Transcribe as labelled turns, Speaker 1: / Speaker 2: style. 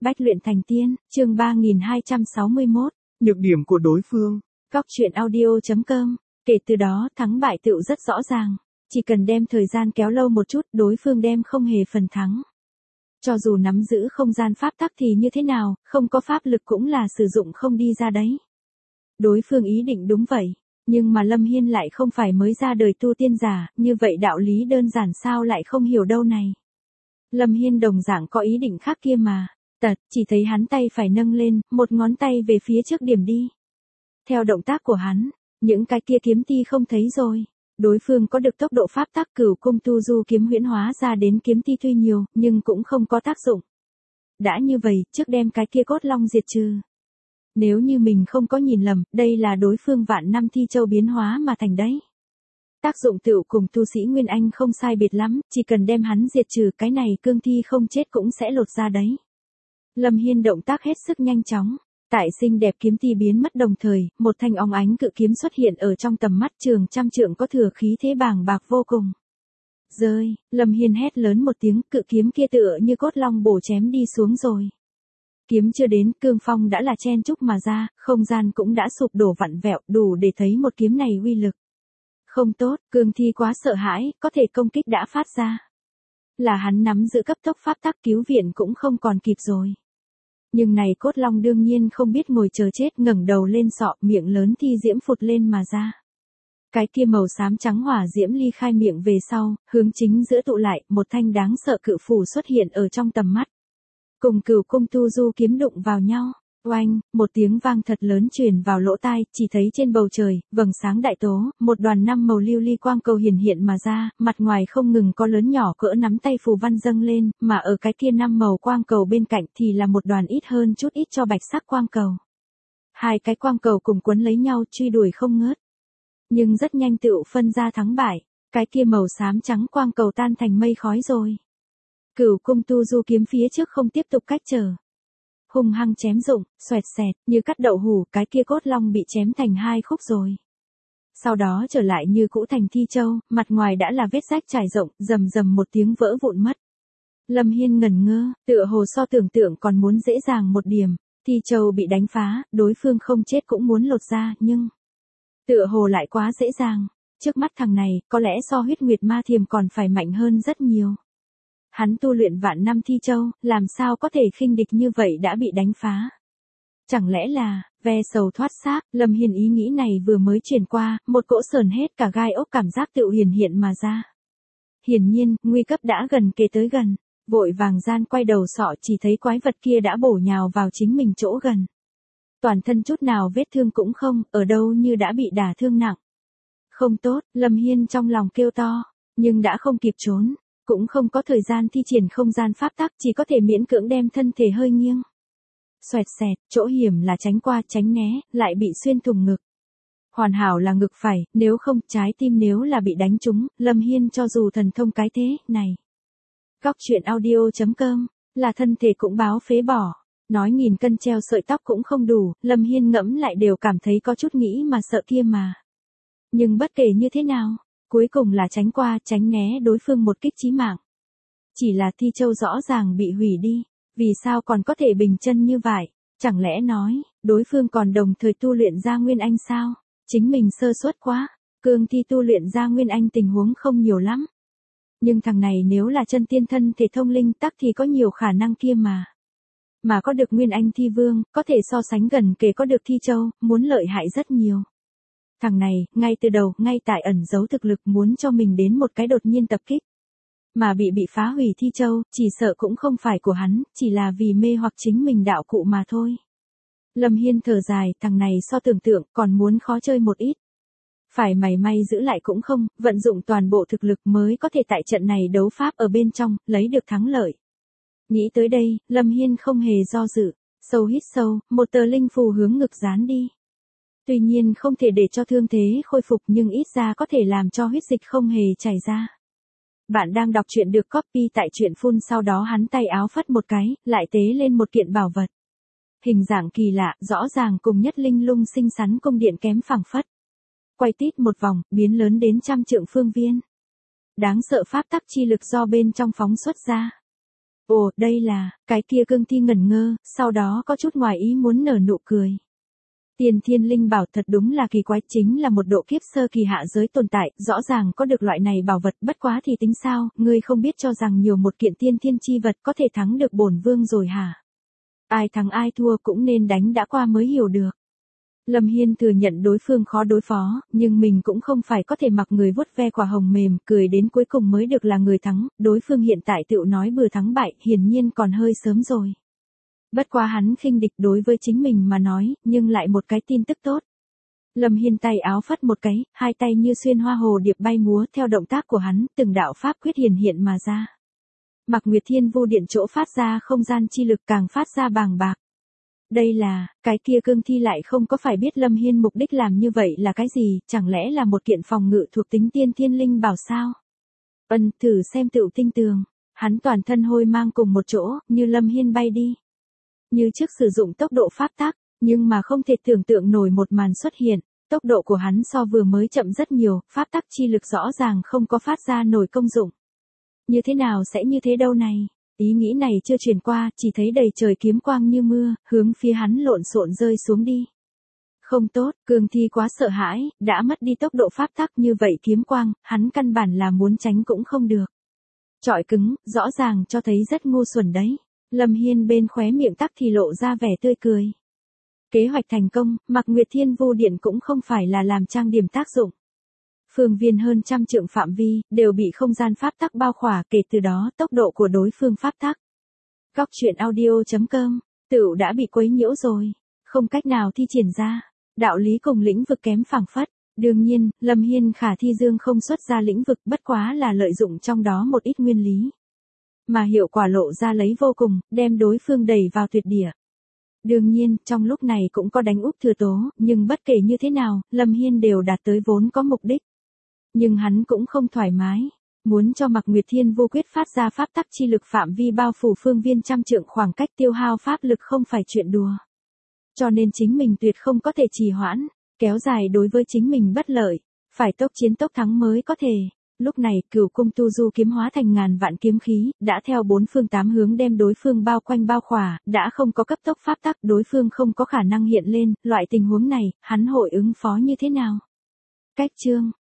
Speaker 1: Bách luyện thành tiên, chương 3261.
Speaker 2: Nhược điểm của đối phương.
Speaker 1: Góc truyện audio.com. Kể từ đó, thắng bại tựu rất rõ ràng. Chỉ cần đem thời gian kéo lâu một chút, đối phương đem không hề phần thắng. Cho dù nắm giữ không gian pháp tắc thì như thế nào, không có pháp lực cũng là sử dụng không đi ra đấy. Đối phương ý định đúng vậy, nhưng mà Lâm Hiên lại không phải mới ra đời tu tiên giả, như vậy đạo lý đơn giản sao lại không hiểu đâu này. Lâm Hiên đồng dạng có ý định khác kia mà. Chỉ thấy hắn tay phải nâng lên, một ngón tay về phía trước điểm đi. Theo động tác của hắn, những cái kia kiếm ti không thấy rồi. Đối phương có được tốc độ pháp tắc Cửu Cung Tu Du kiếm huyễn hóa ra đến kiếm ti tuy nhiều, nhưng cũng không có tác dụng. Đã như vậy, trước đem cái kia cốt long diệt trừ. Nếu như mình không có nhìn lầm, đây là đối phương vạn năm thi châu biến hóa mà thành đấy. Tác dụng tựu cùng tu sĩ Nguyên Anh không sai biệt lắm, chỉ cần đem hắn diệt trừ cái này cương thi không chết cũng sẽ lột ra đấy. Lâm Hiên động tác hết sức nhanh chóng. Tại xinh đẹp kiếm ti biến mất đồng thời, một thanh óng ánh cự kiếm xuất hiện ở trong tầm mắt trường trăm trượng có thừa khí thế bàng bạc vô cùng. Rơi, Lâm Hiên hét lớn một tiếng, cự kiếm kia tựa như cốt long bổ chém đi xuống rồi. Kiếm chưa đến, cương phong đã là chen chúc mà ra, không gian cũng đã sụp đổ vặn vẹo, đủ để thấy một kiếm này uy lực. Không tốt, cương thi quá sợ hãi, có thể công kích đã phát ra. Là hắn nắm giữ cấp tốc pháp tắc cứu viện cũng không còn kịp rồi. Nhưng này cốt long đương nhiên không biết ngồi chờ chết, ngẩng đầu lên sọ, miệng lớn thi diễm phụt lên mà ra. Cái kia màu xám trắng hỏa diễm ly khai miệng về sau, hướng chính giữa tụ lại, một thanh đáng sợ cự phủ xuất hiện ở trong tầm mắt. Cùng Cửu Cung Tu Du kiếm đụng vào nhau, oanh, một tiếng vang thật lớn truyền vào lỗ tai, chỉ thấy trên bầu trời, vầng sáng đại tố, một đoàn 5 màu lưu ly quang cầu hiển hiện mà ra, mặt ngoài không ngừng có lớn nhỏ cỡ nắm tay phù văn dâng lên, mà ở cái kia 5 màu quang cầu bên cạnh thì là một đoàn ít hơn chút ít cho bạch sắc quang cầu. Hai cái quang cầu cùng quấn lấy nhau truy đuổi không ngớt. Nhưng rất nhanh tựu phân ra thắng bại, cái kia màu xám trắng quang cầu tan thành mây khói rồi. Cửu Cung Tu Du kiếm phía trước không tiếp tục cách trở. Hung hăng chém rụng, xoẹt xẹt, như cắt đậu hủ, cái kia cốt long bị chém thành hai khúc rồi. Sau đó trở lại như cũ thành thi châu, mặt ngoài đã là vết rách trải rộng, rầm rầm một tiếng vỡ vụn mất. Lâm Hiên ngẩn ngơ, tựa hồ so tưởng tượng còn muốn dễ dàng một điểm, thi châu bị đánh phá, đối phương không chết cũng muốn lột ra, nhưng tựa hồ lại quá dễ dàng, trước mắt thằng này, có lẽ so huyết nguyệt ma thiềm còn phải mạnh hơn rất nhiều. Hắn tu luyện vạn năm thi châu, làm sao có thể khinh địch như vậy đã bị đánh phá. Chẳng lẽ là, ve sầu thoát xác, Lâm Hiên ý nghĩ này vừa mới truyền qua, một cỗ sờn hết cả gai ốc cảm giác tự hiển hiện mà ra. Hiển nhiên, nguy cấp đã gần kề tới gần, vội vàng gian quay đầu sọ chỉ thấy quái vật kia đã bổ nhào vào chính mình chỗ gần. Toàn thân chút nào vết thương cũng không, ở đâu như đã bị đả thương nặng. Không tốt, Lâm Hiên trong lòng kêu to, nhưng đã không kịp trốn. Cũng không có thời gian thi triển không gian pháp tắc, chỉ có thể miễn cưỡng đem thân thể hơi nghiêng. Xoẹt xẹt, chỗ hiểm là tránh qua tránh né, lại bị xuyên thủng ngực. Hoàn hảo là ngực phải, nếu không trái tim nếu là bị đánh trúng, Lâm Hiên cho dù thần thông cái thế, này. Góc truyện audio.com, là thân thể cũng báo phế bỏ. Nói nghìn cân treo sợi tóc cũng không đủ, Lâm Hiên ngẫm lại đều cảm thấy có chút nghĩ mà sợ kia mà. Nhưng bất kể như thế nào, cuối cùng là tránh qua, tránh né đối phương một kích chí mạng. Chỉ là thi châu rõ ràng bị hủy đi, vì sao còn có thể bình chân như vậy? Chẳng lẽ nói, đối phương còn đồng thời tu luyện ra Nguyên Anh sao? Chính mình sơ suất quá, cương thi tu luyện ra Nguyên Anh tình huống không nhiều lắm. Nhưng thằng này nếu là chân tiên thân thể thông linh tắc thì có nhiều khả năng kia mà. Mà có được Nguyên Anh thi vương, có thể so sánh gần kể có được thi châu, muốn lợi hại rất nhiều. Thằng này, ngay từ đầu, ngay tại ẩn giấu thực lực muốn cho mình đến một cái đột nhiên tập kích. Mà bị phá hủy thi châu, chỉ sợ cũng không phải của hắn, chỉ là vì mê hoặc chính mình đạo cụ mà thôi. Lâm Hiên thở dài, thằng này so tưởng tượng còn muốn khó chơi một ít. Phải mày may giữ lại cũng không, vận dụng toàn bộ thực lực mới có thể tại trận này đấu pháp ở bên trong, lấy được thắng lợi. Nghĩ tới đây, Lâm Hiên không hề do dự, sâu hít sâu, một tờ linh phù hướng ngực dán đi. Tuy nhiên không thể để cho thương thế khôi phục nhưng ít ra có thể làm cho huyết dịch không hề chảy ra. Bạn đang đọc truyện được copy tại truyện phun, sau đó hắn tay áo phất một cái, lại tế lên một kiện bảo vật. Hình dạng kỳ lạ, rõ ràng cùng nhất linh lung xinh xắn cung điện kém phẳng phất. Quay tít một vòng, biến lớn đến 100 trượng phương viên. Đáng sợ pháp tắc chi lực do bên trong phóng xuất ra. Ồ, đây là, cái kia cương thi ngẩn ngơ, sau đó có chút ngoài ý muốn nở nụ cười. Tiên thiên linh bảo thật đúng là kỳ quái, chính là một độ kiếp sơ kỳ hạ giới tồn tại, rõ ràng có được loại này bảo vật, bất quá thì tính sao, ngươi không biết cho rằng nhiều một kiện tiên thiên chi vật có thể thắng được bổn vương rồi hả? Ai thắng ai thua cũng nên đánh đã qua mới hiểu được. Lâm Hiên thừa nhận đối phương khó đối phó, nhưng mình cũng không phải có thể mặc người vuốt ve quả hồng mềm, cười đến cuối cùng mới được là người thắng, đối phương hiện tại tựu nói bừa thắng bại, hiển nhiên còn hơi sớm rồi. Bất quá hắn khinh địch đối với chính mình mà nói, nhưng lại một cái tin tức tốt. Lâm Hiên tay áo phất một cái, hai tay như xuyên hoa hồ điệp bay múa theo động tác của hắn, từng đạo pháp quyết hiển hiện mà ra. Mạc Nguyệt Thiên Vu Điện chỗ phát ra không gian chi lực càng phát ra bàng bạc. Đây là, cái kia cương thi lại không có phải biết Lâm Hiên mục đích làm như vậy là cái gì, chẳng lẽ là một kiện phòng ngự thuộc tính tiên thiên linh bảo sao? Thử xem tựu tinh tường, hắn toàn thân hôi mang cùng một chỗ, như Lâm Hiên bay đi. Như trước sử dụng tốc độ pháp tắc, nhưng mà không thể tưởng tượng nổi một màn xuất hiện, tốc độ của hắn so vừa mới chậm rất nhiều, pháp tắc chi lực rõ ràng không có phát ra nổi công dụng. Như thế nào sẽ như thế đâu này? Ý nghĩ này chưa truyền qua, chỉ thấy đầy trời kiếm quang như mưa, hướng phía hắn lộn xộn rơi xuống đi. Không tốt, cương thi quá sợ hãi, đã mất đi tốc độ pháp tắc như vậy kiếm quang, hắn căn bản là muốn tránh cũng không được. Trọi cứng, rõ ràng cho thấy rất ngu xuẩn đấy. Lâm Hiên bên khóe miệng tắc thì lộ ra vẻ tươi cười. Kế hoạch thành công, Mạc Nguyệt Thiên Vu Điện cũng không phải là làm trang điểm tác dụng. Phương viên hơn trăm trượng phạm vi, đều bị không gian pháp tắc bao khỏa, kể từ đó tốc độ của đối phương pháp tắc. Góc truyện audio.com, tựu đã bị quấy nhiễu rồi, không cách nào thi triển ra, đạo lý cùng lĩnh vực kém phảng phất. Đương nhiên, Lâm Hiên khả thi dương không xuất ra lĩnh vực, bất quá là lợi dụng trong đó một ít nguyên lý. Mà hiệu quả lộ ra lấy vô cùng, đem đối phương đẩy vào tuyệt địa. Đương nhiên, trong lúc này cũng có đánh úp thừa tố, nhưng bất kể như thế nào, Lâm Hiên đều đạt tới vốn có mục đích. Nhưng hắn cũng không thoải mái, muốn cho Mạc Nguyệt Thiên Vô Quyết phát ra pháp tắc chi lực phạm vi bao phủ phương viên trăm trượng, khoảng cách tiêu hao pháp lực không phải chuyện đùa. Cho nên chính mình tuyệt không có thể trì hoãn, kéo dài đối với chính mình bất lợi, phải tốc chiến tốc thắng mới có thể. Lúc này, Cửu Cung Tu Du kiếm hóa thành ngàn vạn kiếm khí, đã theo bốn phương tám hướng đem đối phương bao quanh bao khỏa, đã không có cấp tốc pháp tắc, đối phương không có khả năng hiện lên, loại tình huống này, hắn hội ứng phó như thế nào? Cách chương